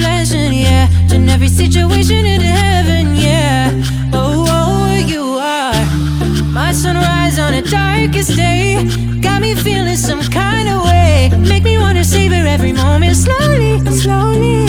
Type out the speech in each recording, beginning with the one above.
blessing, yeah. Turn every situation into heaven, yeah. Oh, oh, you are my sunrise on a darkest day. Got me feeling some kind of way. Make me wanna savor every moment slowly, slowly.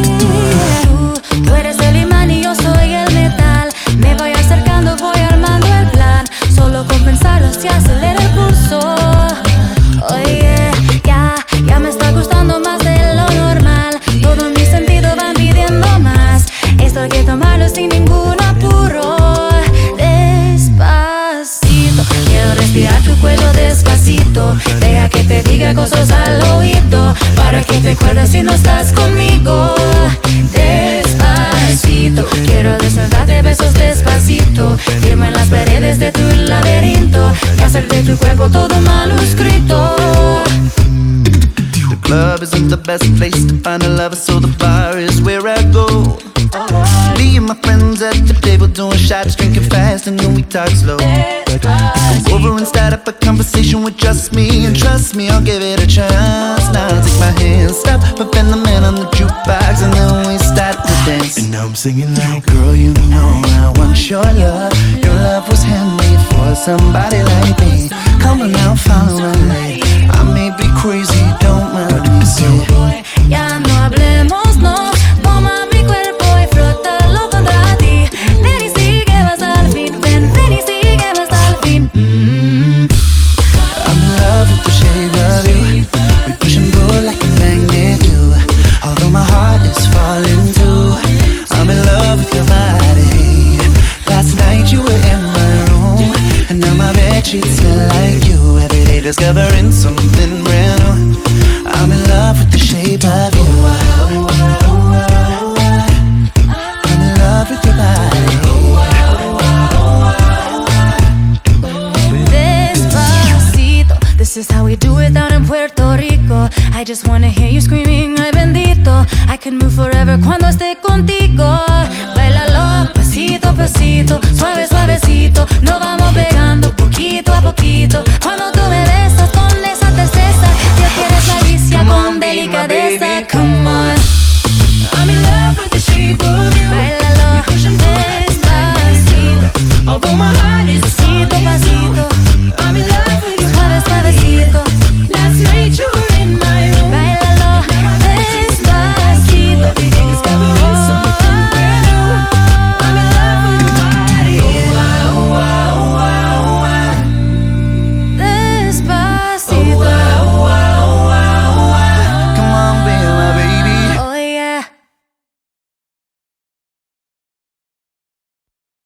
Tú eres el imán y yo soy el metal. Me voy acercando, voy armando el plan. Solo con pensarlo se acelera el pulso. Oye, ya me está gustando más de lo normal. Todos mis sentidos van pidiendo más. Esto hay que tomarlo sin ningún apuro. Despacito, quiero respirar tu cuello despacito. Deja que te diga cosas al oído, para que te acuerdes si no estás conmigo. Despacito, quiero desnudarte besos despacito. Firma en las paredes de tu laberinto y hacer de tu cuerpo todo manuscrito. The club isn't the best place to find a lover, so the bar is where I go. Me and my friends at the table doing shots, drinking fast, and then we talk slow. Come over and start up a conversation with just me, and trust me, I'll give it a chance. Now take my hand, stop, put the man on the jukebox, and then we start to dance. And now I'm singing like, girl, you know I want your love. Your love was handmade for somebody like me. Come on now, follow me. I may be crazy, don't mind me. Boy, ya no hablemos, no. Toma mi cuerpo y frótalo contra ti. Ven y sigue hasta el fin. Ven y sigue hasta el fin. I'm in love with the shape of you. We push and pull like a magnet do. Although my heart is falling too, I'm in love with your body. Last night you were in my room, and now my bedsheets smell like you. Every day discovering something brand new. I'm in love with the shape of you. I'm in love with your body. Despacito, this is how we do it down in Puerto Rico. I just wanna hear you screaming, ay bendito. I can move forever cuando esté contigo.